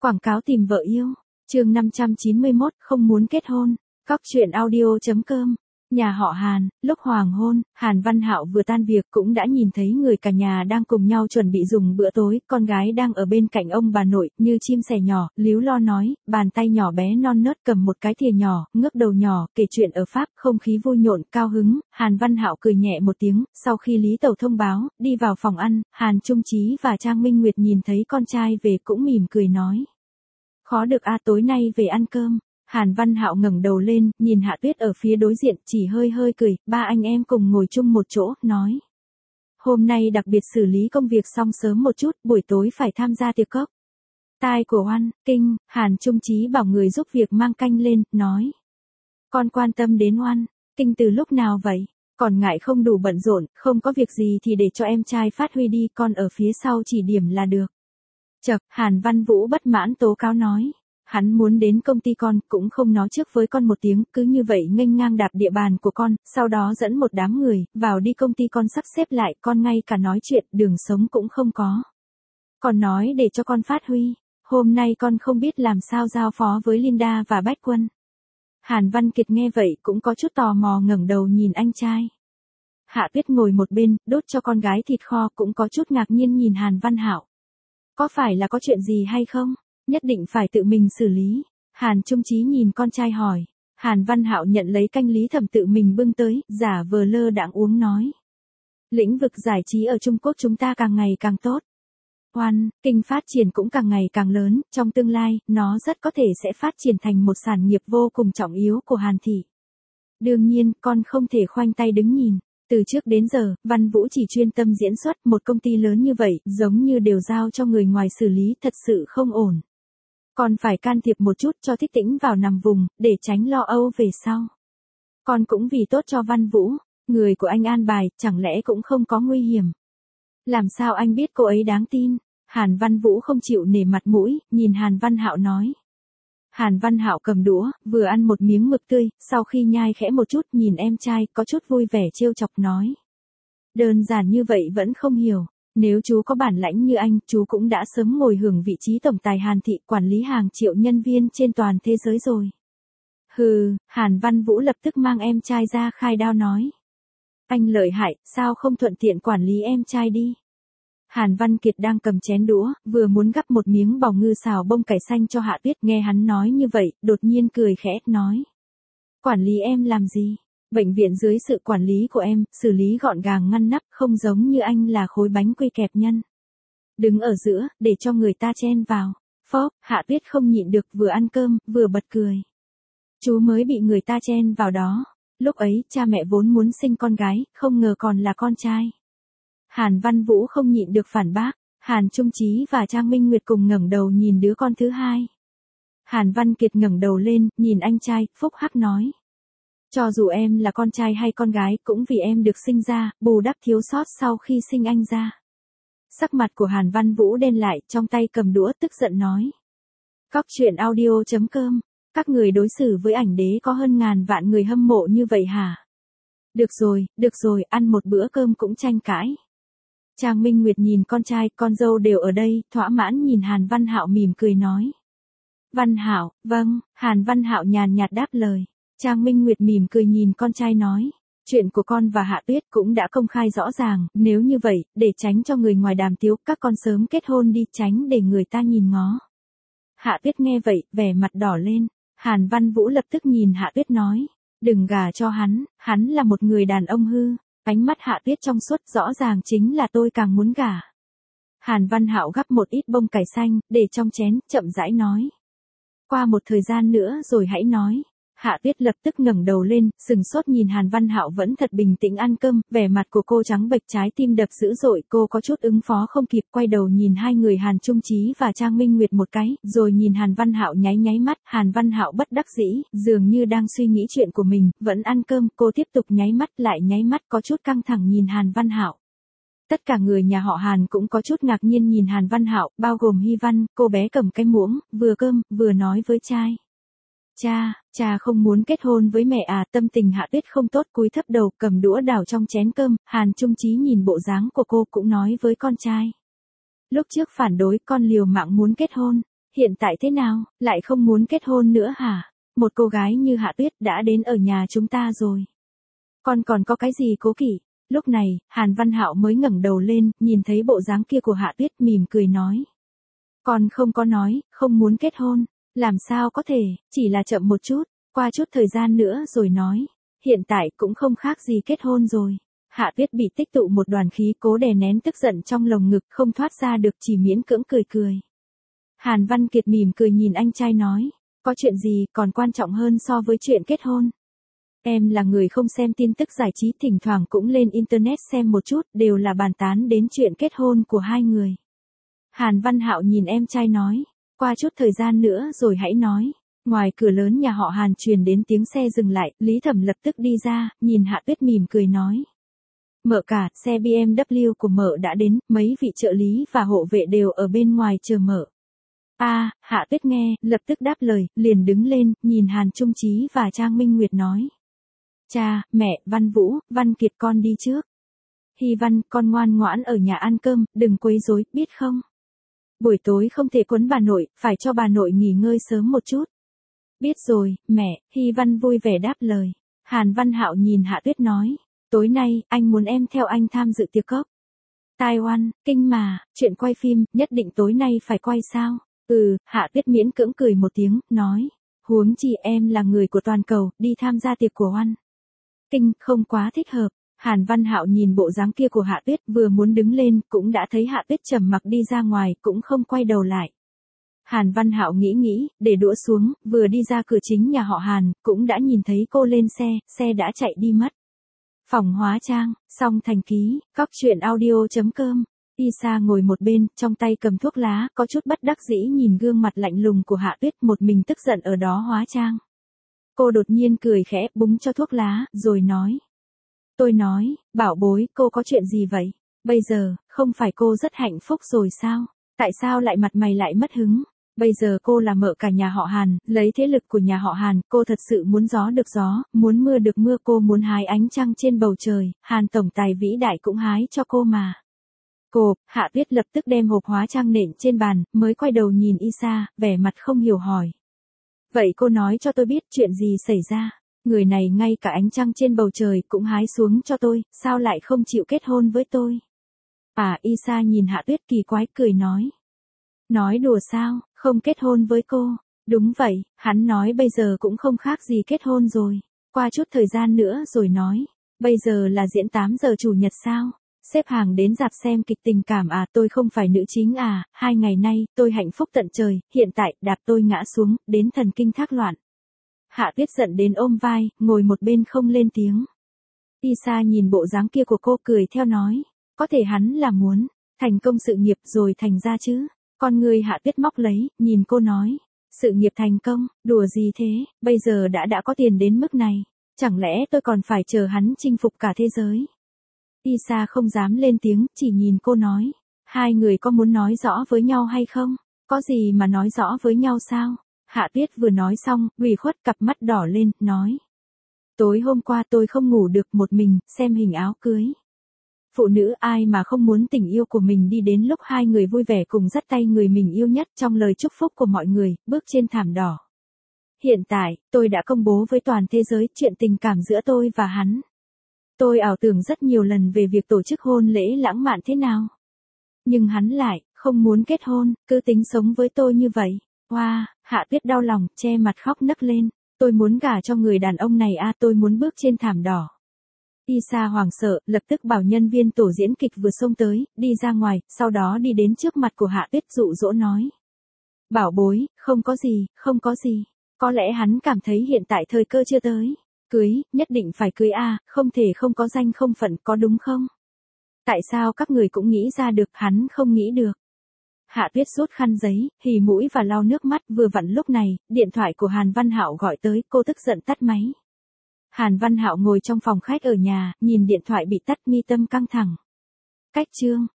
Quảng cáo tìm vợ yêu. Chương 591, không muốn kết hôn. Cóc truyện audio.com. Nhà họ Hàn, lúc hoàng hôn, Hàn Văn Hạo vừa tan việc cũng đã nhìn thấy người cả nhà đang cùng nhau chuẩn bị dùng bữa tối, con gái đang ở bên cạnh ông bà nội, như chim sẻ nhỏ, líu lo nói, bàn tay nhỏ bé non nớt cầm một cái thìa nhỏ, ngước đầu nhỏ, kể chuyện ở Pháp, không khí vui nhộn, cao hứng. Hàn Văn Hạo cười nhẹ một tiếng, sau khi Lý Tẩu thông báo, đi vào phòng ăn, Hàn Trung Chí và Trang Minh Nguyệt nhìn thấy con trai về cũng mỉm cười nói. Khó được tối nay về ăn cơm. Hàn Văn Hạo ngẩng đầu lên, nhìn Hạ Tuyết ở phía đối diện, chỉ hơi hơi cười, ba anh em cùng ngồi chung một chỗ, nói. Hôm nay đặc biệt xử lý công việc xong sớm một chút, buổi tối phải tham gia tiệc cốc. Tai của Oan, Kinh, Hàn Trung Chí bảo người giúp việc mang canh lên, nói. Con quan tâm đến Oan, Kinh từ lúc nào vậy? Còn ngại không đủ bận rộn, không có việc gì thì để cho em trai phát huy đi, con ở phía sau chỉ điểm là được. Chậc, Hàn Văn Vũ bất mãn tố cáo nói. Hắn muốn đến công ty con, cũng không nói trước với con một tiếng, cứ như vậy nghênh ngang đạp địa bàn của con, sau đó dẫn một đám người, vào đi công ty con sắp xếp lại, con ngay cả nói chuyện, đường sống cũng không có. Còn nói để cho con phát huy, hôm nay con không biết làm sao giao phó với Linda và Bách Quân. Hàn Văn Kiệt nghe vậy cũng có chút tò mò ngẩng đầu nhìn anh trai. Hạ Tuyết ngồi một bên, đốt cho con gái thịt kho cũng có chút ngạc nhiên nhìn Hàn Văn Hạo. Có phải là có chuyện gì hay không? Nhất định phải tự mình xử lý. Hàn Trung Chí nhìn con trai hỏi. Hàn Văn Hạo nhận lấy canh Lý Thẩm tự mình bưng tới, giả vờ lơ đãng uống nói. Lĩnh vực giải trí ở Trung Quốc chúng ta càng ngày càng tốt. Oan, Kinh phát triển cũng càng ngày càng lớn, trong tương lai, nó rất có thể sẽ phát triển thành một sản nghiệp vô cùng trọng yếu của Hàn thị. Đương nhiên, con không thể khoanh tay đứng nhìn. Từ trước đến giờ, Văn Vũ chỉ chuyên tâm diễn xuất, một công ty lớn như vậy, giống như đều giao cho người ngoài xử lý, thật sự không ổn. Con phải can thiệp một chút cho Thích Tĩnh vào nằm vùng, để tránh lo âu về sau. Con cũng vì tốt cho Văn Vũ, người của anh an bài, chẳng lẽ cũng không có nguy hiểm. Làm sao anh biết cô ấy đáng tin? Hàn Văn Vũ không chịu nể mặt mũi, nhìn Hàn Văn Hạo nói. Hàn Văn Hạo cầm đũa, vừa ăn một miếng mực tươi, sau khi nhai khẽ một chút nhìn em trai, có chút vui vẻ trêu chọc nói. Đơn giản như vậy vẫn không hiểu. Nếu chú có bản lãnh như anh, chú cũng đã sớm ngồi hưởng vị trí tổng tài Hàn thị, quản lý hàng triệu nhân viên trên toàn thế giới rồi. Hừ, Hàn Văn Vũ lập tức mang em trai ra khai đao nói. Anh lợi hại, sao không thuận tiện quản lý em trai đi. Hàn Văn Kiệt đang cầm chén đũa, vừa muốn gắp một miếng bào ngư xào bông cải xanh cho Hạ Tuyết, nghe hắn nói như vậy, đột nhiên cười khẽ, nói. Quản lý em làm gì? Bệnh viện dưới sự quản lý của em, xử lý gọn gàng ngăn nắp, không giống như anh là khối bánh quy kẹp nhân. Đứng ở giữa, để cho người ta chen vào. Phóp, Hạ Tuyết không nhịn được, vừa ăn cơm, vừa bật cười. Chú mới bị người ta chen vào đó. Lúc ấy, cha mẹ vốn muốn sinh con gái, không ngờ còn là con trai. Hàn Văn Vũ không nhịn được phản bác. Hàn Trung Chí và Trang Minh Nguyệt cùng ngẩng đầu nhìn đứa con thứ hai. Hàn Văn Kiệt ngẩng đầu lên, nhìn anh trai, phúc hắc nói. Cho dù em là con trai hay con gái, cũng vì em được sinh ra, bù đắp thiếu sót sau khi sinh anh ra. Sắc mặt của Hàn Văn Vũ đen lại, trong tay cầm đũa tức giận nói. Cóc truyện audio.com. Các người đối xử với ảnh đế có hơn ngàn vạn người hâm mộ như vậy hả? Được rồi, ăn một bữa cơm cũng tranh cãi. Trang Minh Nguyệt nhìn con trai, con dâu đều ở đây, thỏa mãn nhìn Hàn Văn Hạo mỉm cười nói. Văn Hạo, vâng, Hàn Văn Hạo nhàn nhạt đáp lời. Trang Minh Nguyệt mỉm cười nhìn con trai nói. Chuyện của con và Hạ Tuyết cũng đã công khai rõ ràng, nếu như vậy, để tránh cho người ngoài đàm tiếu, các con sớm kết hôn đi, tránh để người ta nhìn ngó. Hạ Tuyết nghe vậy, vẻ mặt đỏ lên. Hàn Văn Vũ lập tức nhìn Hạ Tuyết nói. Đừng gả cho hắn là một người đàn ông hư. Ánh mắt Hạ Tuyết trong suốt, rõ ràng chính là tôi càng muốn gả. Hàn Văn Hạo gắp một ít bông cải xanh, để trong chén, chậm rãi nói. Qua một thời gian nữa rồi hãy nói. Hạ Tuyết lập tức ngẩng đầu lên, sừng sốt nhìn Hàn Văn Hạo vẫn thật bình tĩnh ăn cơm, vẻ mặt của cô trắng bệch, trái tim đập dữ dội, cô có chút ứng phó không kịp, quay đầu nhìn hai người Hàn Trung Chí và Trang Minh Nguyệt một cái, rồi nhìn Hàn Văn Hạo nháy mắt, Hàn Văn Hạo bất đắc dĩ, dường như đang suy nghĩ chuyện của mình, vẫn ăn cơm, cô tiếp tục nháy mắt, lại nháy mắt, có chút căng thẳng nhìn Hàn Văn Hạo. Tất cả người nhà họ Hàn cũng có chút ngạc nhiên nhìn Hàn Văn Hạo, bao gồm Hy Văn, cô bé cầm cái muỗng, vừa cơm, vừa nói với trai. Cha không muốn kết hôn với mẹ à, tâm tình Hạ Tuyết không tốt, cúi thấp đầu, cầm đũa đảo trong chén cơm, Hàn Trung Chí nhìn bộ dáng của cô cũng nói với con trai. Lúc trước phản đối, con liều mạng muốn kết hôn, Hiện tại thế nào, lại không muốn kết hôn nữa hả? Một cô gái như Hạ Tuyết đã đến ở nhà chúng ta rồi. Con còn có cái gì cố kỵ? Lúc này, Hàn Văn Hạo mới ngẩng đầu lên, nhìn thấy bộ dáng kia của Hạ Tuyết mỉm cười nói. Con không có nói, không muốn kết hôn. Làm sao có thể, chỉ là chậm một chút, qua chút thời gian nữa rồi nói. Hiện tại cũng không khác gì kết hôn rồi. Hạ Tuyết bị tích tụ một đoàn khí cố đè nén tức giận trong lồng ngực không thoát ra được chỉ miễn cưỡng cười cười. Hàn Văn Kiệt mỉm cười nhìn anh trai nói. Có chuyện gì còn quan trọng hơn so với chuyện kết hôn? Em là người không xem tin tức giải trí thỉnh thoảng cũng lên internet xem một chút đều là bàn tán đến chuyện kết hôn của hai người. Hàn Văn Hạo nhìn em trai nói. Qua chút thời gian nữa rồi hãy nói. Ngoài cửa lớn nhà họ Hàn truyền đến tiếng xe dừng lại, Lý Thẩm lập tức đi ra, nhìn Hạ Tuyết mỉm cười nói. Mợ cả, xe BMW của mợ đã đến, mấy vị trợ lý và hộ vệ đều ở bên ngoài chờ mợ. Hạ Tuyết nghe, lập tức đáp lời, liền đứng lên, nhìn Hàn Trung Chí và Trang Minh Nguyệt nói. Cha, mẹ, Văn Vũ, Văn Kiệt con đi trước. Hy Văn, con ngoan ngoãn ở nhà ăn cơm, đừng quấy rối, biết không? Buổi tối không thể quấn bà nội, phải cho bà nội nghỉ ngơi sớm một chút. Biết rồi, mẹ, Hy Văn vui vẻ đáp lời. Hàn Văn Hạo nhìn Hạ Tuyết nói. Tối nay, anh muốn em theo anh tham dự tiệc cốc. Taiwan, kinh mà, chuyện quay phim, nhất định tối nay phải quay sao? Hạ Tuyết miễn cưỡng cười một tiếng, nói. Huống chi em là người của toàn cầu, đi tham gia tiệc của Oan. Kinh, không quá thích hợp. Hàn Văn Hạo nhìn bộ dáng kia của Hạ Tuyết vừa muốn đứng lên, cũng đã thấy Hạ Tuyết trầm mặc đi ra ngoài, cũng không quay đầu lại. Hàn Văn Hạo nghĩ, để đũa xuống, vừa đi ra cửa chính nhà họ Hàn, cũng đã nhìn thấy cô lên xe đã chạy đi mất. Phòng hóa trang, xong thành ký, coctruyện.audio.com. Isa ngồi một bên, trong tay cầm thuốc lá, có chút bất đắc dĩ nhìn gương mặt lạnh lùng của Hạ Tuyết một mình tức giận ở đó hóa trang. Cô đột nhiên cười khẽ, búng cho thuốc lá, rồi nói. Tôi nói, bảo bối, cô có chuyện gì vậy? Bây giờ, không phải cô rất hạnh phúc rồi sao? Tại sao lại mặt mày lại mất hứng? Bây giờ cô là mợ cả nhà họ Hàn, lấy thế lực của nhà họ Hàn, cô thật sự muốn gió được gió, muốn mưa được mưa, cô muốn hái ánh trăng trên bầu trời, Hàn tổng tài vĩ đại cũng hái cho cô mà. Cô, Hạ Tuyết lập tức đem hộp hóa trang nện trên bàn, mới quay đầu nhìn Isa, vẻ mặt không hiểu hỏi. Vậy cô nói cho tôi biết chuyện gì xảy ra, người này ngay cả ánh trăng trên bầu trời cũng hái xuống cho tôi, sao lại không chịu kết hôn với tôi? Isa nhìn Hạ Tuyết kỳ quái cười nói. Nói đùa sao, không kết hôn với cô? Đúng vậy, hắn nói bây giờ cũng không khác gì kết hôn rồi. Qua chút thời gian nữa rồi nói. Bây giờ là diễn 8 giờ chủ nhật sao? Xếp hàng đến rạp xem kịch tình cảm tôi không phải nữ chính 2 ngày nay, tôi hạnh phúc tận trời, hiện tại, đạp tôi ngã xuống, đến thần kinh thác loạn. Hạ Tuyết giận đến ôm vai, ngồi một bên không lên tiếng. Isa nhìn bộ dáng kia của cô cười theo nói. Có thể hắn là muốn thành công sự nghiệp rồi thành ra chứ. Con người Hạ Tuyết móc lấy, nhìn cô nói. Sự nghiệp thành công, đùa gì thế, bây giờ đã có tiền đến mức này. Chẳng lẽ tôi còn phải chờ hắn chinh phục cả thế giới? Isa không dám lên tiếng, chỉ nhìn cô nói. Hai người có muốn nói rõ với nhau hay không? Có gì mà nói rõ với nhau sao? Hạ Tuyết vừa nói xong, ủy khuất cặp mắt đỏ lên, nói. Tối hôm qua tôi không ngủ được một mình, xem hình áo cưới. Phụ nữ ai mà không muốn tình yêu của mình đi đến lúc hai người vui vẻ cùng dắt tay người mình yêu nhất trong lời chúc phúc của mọi người, bước trên thảm đỏ. Hiện tại, tôi đã công bố với toàn thế giới chuyện tình cảm giữa tôi và hắn. Tôi ảo tưởng rất nhiều lần về việc tổ chức hôn lễ lãng mạn thế nào. Nhưng hắn lại, không muốn kết hôn, cứ tính sống với tôi như vậy. Hạ Tuyết đau lòng, che mặt khóc nấc lên. Tôi muốn gả cho người đàn ông này tôi muốn bước trên thảm đỏ. Isa hoảng sợ, lập tức bảo nhân viên tổ diễn kịch vừa xông tới, đi ra ngoài, sau đó đi đến trước mặt của Hạ Tuyết dụ dỗ nói. Bảo bối, không có gì. Có lẽ hắn cảm thấy hiện tại thời cơ chưa tới. Cưới, nhất định phải cưới không thể không có danh không phận, có đúng không? Tại sao các người cũng nghĩ ra được, hắn không nghĩ được? Hạ Tuyết rút khăn giấy, hì mũi và lau nước mắt, vừa vặn lúc này, điện thoại của Hàn Văn Hạo gọi tới, cô tức giận tắt máy. Hàn Văn Hạo ngồi trong phòng khách ở nhà, nhìn điện thoại bị tắt mi tâm căng thẳng. Cách chương